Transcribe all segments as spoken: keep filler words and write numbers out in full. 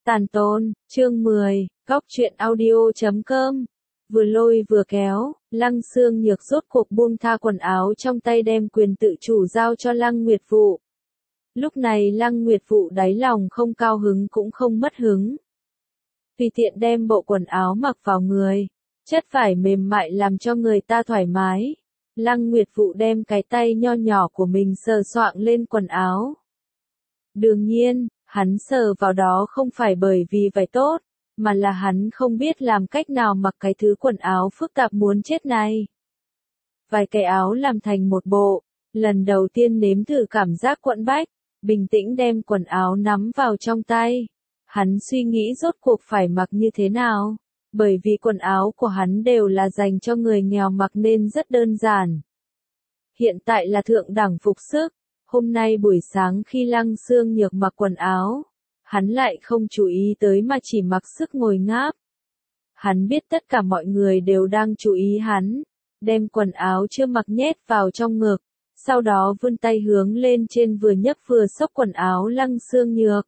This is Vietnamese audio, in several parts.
Tàn tôn, chương mười, góc truyện audio chấm com. Vừa lôi vừa kéo, Lăng Xương Nhược rốt cuộc buông tha quần áo trong tay đem quyền tự chủ giao cho Lăng Nguyệt Vụ. Lúc này Lăng Nguyệt Vụ đáy lòng không cao hứng cũng không mất hứng. Tùy tiện đem bộ quần áo mặc vào người, chất vải mềm mại làm cho người ta thoải mái. Lăng Nguyệt Vụ đem cái tay nho nhỏ của mình sờ soạng lên quần áo. Đương nhiên, hắn sờ vào đó không phải bởi vì vải tốt, mà là hắn không biết làm cách nào mặc cái thứ quần áo phức tạp muốn chết này. Vài cái áo làm thành một bộ, lần đầu tiên nếm thử cảm giác quẫn bách, bình tĩnh đem quần áo nắm vào trong tay. Hắn suy nghĩ rốt cuộc phải mặc như thế nào, bởi vì quần áo của hắn đều là dành cho người nghèo mặc nên rất đơn giản. Hiện tại là thượng đẳng phục sức. Hôm nay buổi sáng khi Lăng Xương Nhược mặc quần áo, hắn lại không chú ý tới mà chỉ mặc sức ngồi ngáp. Hắn biết tất cả mọi người đều đang chú ý hắn, đem quần áo chưa mặc nhét vào trong ngực, sau đó vươn tay hướng lên trên vừa nhấc vừa xốc quần áo Lăng Xương Nhược.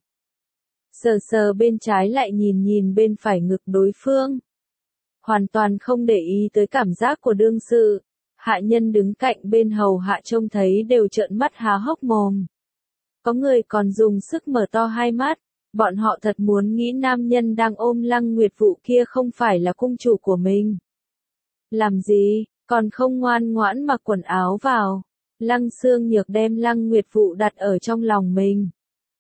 Sờ sờ bên trái lại nhìn nhìn bên phải ngực đối phương. Hoàn toàn không để ý tới cảm giác của đương sự. Hạ nhân đứng cạnh bên hầu hạ trông thấy đều trợn mắt há hốc mồm. Có người còn dùng sức mở to hai mắt, bọn họ thật muốn nghĩ nam nhân đang ôm Lăng Nguyệt Vụ kia không phải là cung chủ của mình. Làm gì, còn không ngoan ngoãn mặc quần áo vào. Lăng Xương Nhược đem Lăng Nguyệt Vụ đặt ở trong lòng mình.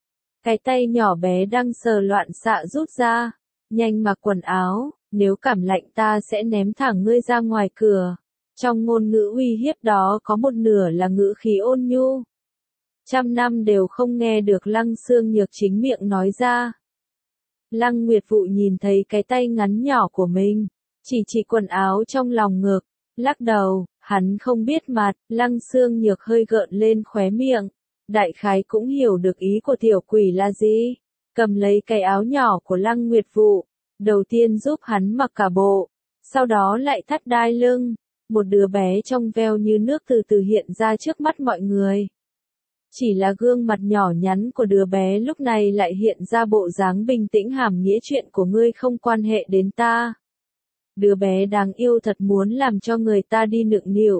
Cái tay nhỏ bé đang sờ loạn xạ rút ra, nhanh mặc quần áo, nếu cảm lạnh ta sẽ ném thẳng ngươi ra ngoài cửa. Trong ngôn ngữ uy hiếp đó có một nửa là ngữ khí ôn nhu. Trăm năm đều không nghe được Lăng Xương Nhược chính miệng nói ra. Lăng Nguyệt Vụ nhìn thấy cái tay ngắn nhỏ của mình, chỉ chỉ quần áo trong lòng ngực, lắc đầu, hắn không biết mặt. Lăng Xương Nhược hơi gợn lên khóe miệng, đại khái cũng hiểu được ý của tiểu quỷ là gì. Cầm lấy cái áo nhỏ của Lăng Nguyệt Vụ, đầu tiên giúp hắn mặc cả bộ, sau đó lại thắt đai lưng. Một đứa bé trong veo như nước từ từ hiện ra trước mắt mọi người. Chỉ là gương mặt nhỏ nhắn của đứa bé lúc này lại hiện ra bộ dáng bình tĩnh hàm nghĩa chuyện của ngươi không quan hệ đến ta. Đứa bé đáng yêu thật muốn làm cho người ta đi nựng nịu.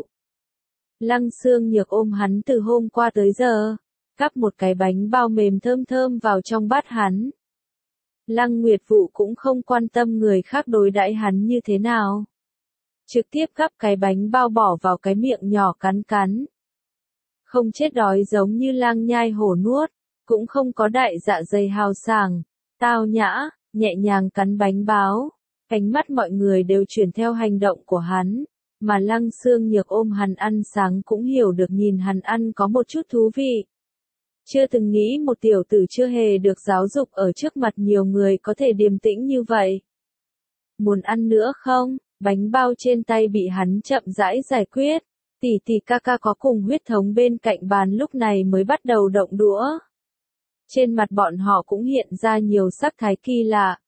Lăng Xương Nhược ôm hắn từ hôm qua tới giờ, cắp một cái bánh bao mềm thơm thơm vào trong bát hắn. Lăng Nguyệt Vụ cũng không quan tâm người khác đối đãi hắn như thế nào. Trực tiếp gắp cái bánh bao bỏ vào cái miệng nhỏ cắn cắn. Không chết đói giống như lang nhai hổ nuốt, cũng không có đại dạ dày hào sảng, tao nhã, nhẹ nhàng cắn bánh bao. Ánh mắt mọi người đều chuyển theo hành động của hắn, mà Lăng Xương Nhược ôm hắn ăn sáng cũng hiểu được nhìn hắn ăn có một chút thú vị. Chưa từng nghĩ một tiểu tử chưa hề được giáo dục ở trước mặt nhiều người có thể điềm tĩnh như vậy. Muốn ăn nữa không? Bánh bao trên tay bị hắn chậm rãi giải quyết. Tỷ tỷ ca ca có cùng huyết thống bên cạnh bàn lúc này mới bắt đầu động đũa. Trên mặt bọn họ cũng hiện ra nhiều sắc thái kỳ lạ.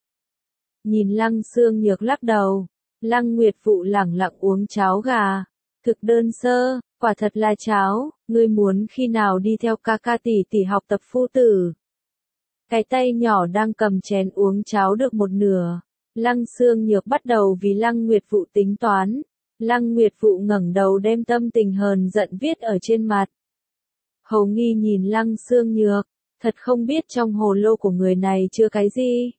Nhìn Lăng Xương Nhược lắc đầu, Lăng Nguyệt Vụ lẳng lặng uống cháo gà. Thực đơn sơ, quả thật là cháo, ngươi muốn khi nào đi theo ca ca tỷ tỷ học tập phu tử. Cái tay nhỏ đang cầm chén uống cháo được một nửa. Lăng Xương Nhược bắt đầu vì Lăng Nguyệt Vụ tính toán. Lăng Nguyệt Vụ ngẩng đầu đem tâm tình hờn giận viết ở trên mặt. Hầu nghi nhìn Lăng Xương Nhược, thật không biết trong hồ lô của người này chưa cái gì.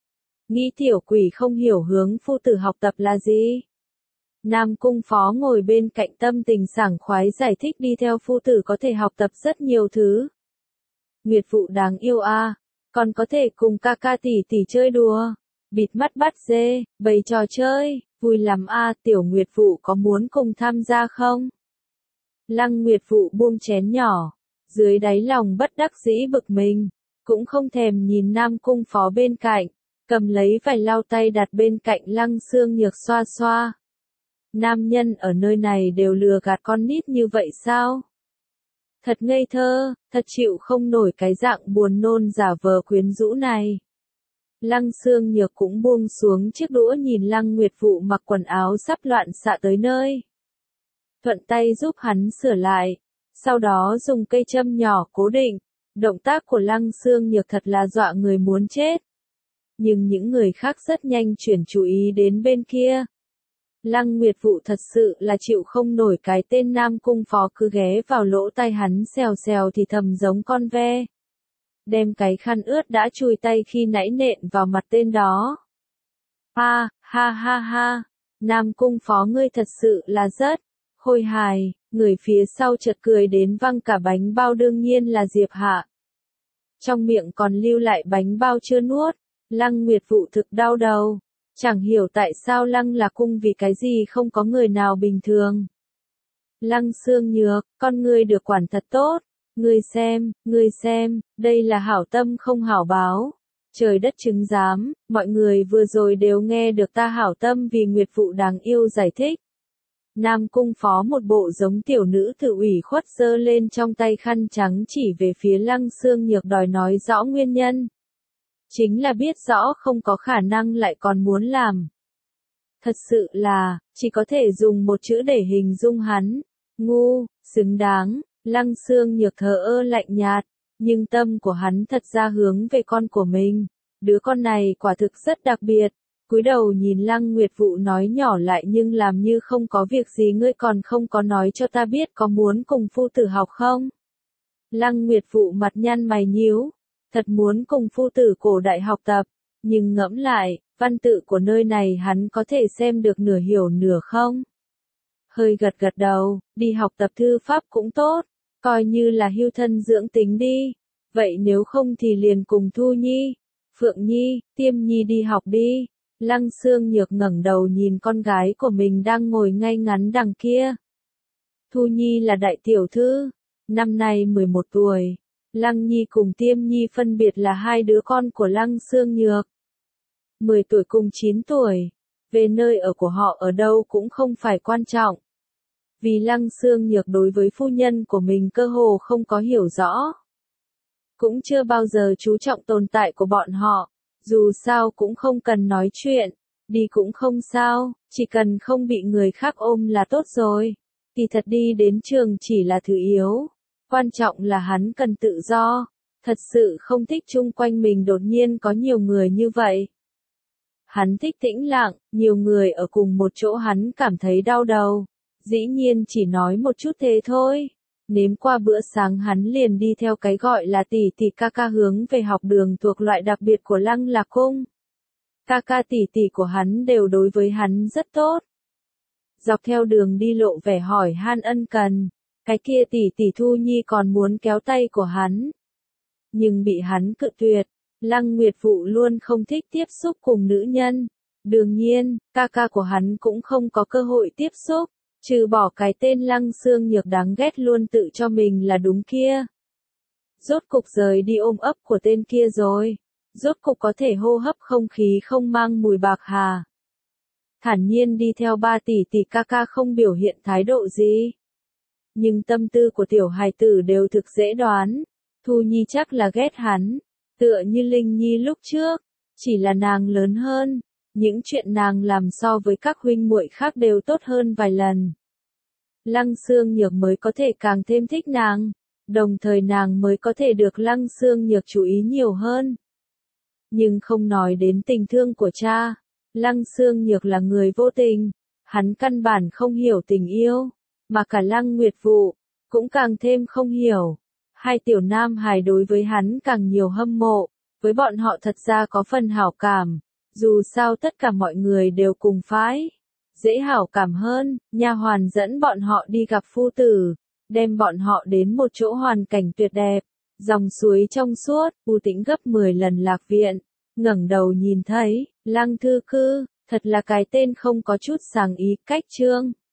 Nghĩ tiểu quỷ không hiểu hướng phu tử học tập là gì. Nam cung phó ngồi bên cạnh tâm tình sảng khoái giải thích đi theo phu tử có thể học tập rất nhiều thứ. Nguyệt Vụ đáng yêu a, còn có thể cùng ca ca tỷ tỷ chơi đùa. Bịt mắt bắt dê, bày trò chơi, vui lắm a, tiểu Nguyệt Vụ có muốn cùng tham gia không? Lăng Nguyệt Vụ buông chén nhỏ, dưới đáy lòng bất đắc dĩ bực mình, cũng không thèm nhìn Nam cung phó bên cạnh, cầm lấy vài lau tay đặt bên cạnh Lăng Xương Nhược xoa xoa. Nam nhân ở nơi này đều lừa gạt con nít như vậy sao? Thật ngây thơ, thật chịu không nổi cái dạng buồn nôn giả vờ quyến rũ này. Lăng Xương Nhược cũng buông xuống chiếc đũa nhìn Lăng Nguyệt Vụ mặc quần áo sắp loạn xạ tới nơi. Thuận tay giúp hắn sửa lại, sau đó dùng cây châm nhỏ cố định. Động tác của Lăng Xương Nhược thật là dọa người muốn chết. nhưng những người khác rất nhanh chuyển chú ý đến bên kia. Lăng Nguyệt Vụ thật sự là chịu không nổi cái tên Nam Cung Phó cứ ghé vào lỗ tai hắn xèo xèo thì thầm giống con ve. Đem cái khăn ướt đã chùi tay khi nãy nện vào mặt tên đó. Ha, ha ha ha, Nam Cung Phó ngươi thật sự là rất khôi hài, người phía sau chợt cười đến văng cả bánh bao đương nhiên là Diệp Hạ. Trong miệng còn lưu lại bánh bao chưa nuốt, Lăng Nguyệt Vụ thực đau đầu. Chẳng hiểu tại sao Lăng Lạc Cung vì cái gì không có người nào bình thường. Lăng Xương Nhược, con ngươi được quản thật tốt. Ngươi xem, ngươi xem, đây là hảo tâm không hảo báo. Trời đất chứng giám, mọi người vừa rồi đều nghe được ta hảo tâm vì Nguyệt Vụ đáng yêu giải thích. Nam Cung Phó một bộ giống tiểu nữ tự ủy khuất giơ lên trong tay khăn trắng chỉ về phía Lăng Xương Nhược đòi nói rõ nguyên nhân. Chính là biết rõ không có khả năng lại còn muốn làm. Thật sự là, chỉ có thể dùng một chữ để hình dung hắn. Ngu, xứng đáng, Lăng Xương Nhược thờ ơ lạnh nhạt, nhưng tâm của hắn thật ra hướng về con của mình. Đứa con này quả thực rất đặc biệt. Cúi đầu nhìn Lăng Nguyệt Vụ nói nhỏ lại nhưng làm như không có việc gì ngươi còn không có nói cho ta biết có muốn cùng phu tử học không? Lăng Nguyệt Vụ mặt nhăn mày nhíu. Thật muốn cùng phu tử cổ đại học tập, nhưng ngẫm lại, văn tự của nơi này hắn có thể xem được nửa hiểu nửa không? Hơi gật gật đầu, đi học tập thư pháp cũng tốt, coi như là hưu thân dưỡng tính đi. Vậy nếu không thì liền cùng Thu Nhi, Phượng Nhi, Tiêm Nhi đi học đi. Lăng Xương Nhược ngẩng đầu nhìn con gái của mình đang ngồi ngay ngắn đằng kia. Thu Nhi là đại tiểu thư, năm nay mười một tuổi. Lăng Nhi cùng Tiêm Nhi phân biệt là hai đứa con của Lăng Xương Nhược. mười tuổi cùng chín tuổi. Về nơi ở của họ ở đâu cũng không phải quan trọng. Vì Lăng Xương Nhược đối với phu nhân của mình cơ hồ không có hiểu rõ. Cũng chưa bao giờ chú trọng tồn tại của bọn họ. Dù sao cũng không cần nói chuyện. Đi cũng không sao, chỉ cần không bị người khác ôm là tốt rồi. Thì thật đi đến trường chỉ là thứ yếu. Quan trọng là hắn cần tự do, thật sự không thích chung quanh mình đột nhiên có nhiều người như vậy. Hắn thích tĩnh lặng, nhiều người ở cùng một chỗ hắn cảm thấy đau đầu. Dĩ nhiên chỉ nói một chút thế thôi. Nếm qua bữa sáng hắn liền đi theo cái gọi là tỷ tỷ ca ca hướng về học đường thuộc loại đặc biệt của Lăng Lạc Cung. Ca ca tỷ tỷ của hắn đều đối với hắn rất tốt. Dọc theo đường đi lộ vẻ hỏi han ân cần. Cái kia tỷ tỷ Thu Nhi còn muốn kéo tay của hắn. Nhưng bị hắn cự tuyệt. Lăng Nguyệt Vụ luôn không thích tiếp xúc cùng nữ nhân. Đương nhiên, ca ca của hắn cũng không có cơ hội tiếp xúc. Trừ bỏ cái tên Lăng Xương Nhược đáng ghét luôn tự cho mình là đúng kia. Rốt cục rời đi ôm ấp của tên kia rồi. Rốt cục có thể hô hấp không khí không mang mùi bạc hà. Thản nhiên đi theo ba tỷ tỷ ca ca không biểu hiện thái độ gì. Nhưng tâm tư của tiểu hài tử đều thực dễ đoán. Thu Nhi chắc là ghét hắn. Tựa như Linh Nhi lúc trước. Chỉ là nàng lớn hơn. Những chuyện nàng làm so với các huynh muội khác đều tốt hơn vài lần. Lăng Xương Nhược mới có thể càng thêm thích nàng. Đồng thời nàng mới có thể được Lăng Xương Nhược chú ý nhiều hơn. Nhưng không nói đến tình thương của cha. Lăng Xương Nhược là người vô tình. Hắn căn bản không hiểu tình yêu. Mà cả Lăng Nguyệt Vụ, cũng càng thêm không hiểu. Hai tiểu nam hài đối với hắn càng nhiều hâm mộ, với bọn họ thật ra có phần hảo cảm. Dù sao tất cả mọi người đều cùng phái. Dễ hảo cảm hơn, nha hoàn dẫn bọn họ đi gặp phu tử, đem bọn họ đến một chỗ hoàn cảnh tuyệt đẹp. Dòng suối trong suốt, u tĩnh gấp mười lần Lạc Viện. Ngẩng đầu nhìn thấy, Lăng Thư Cư, thật là cái tên không có chút sáng ý, cách chương.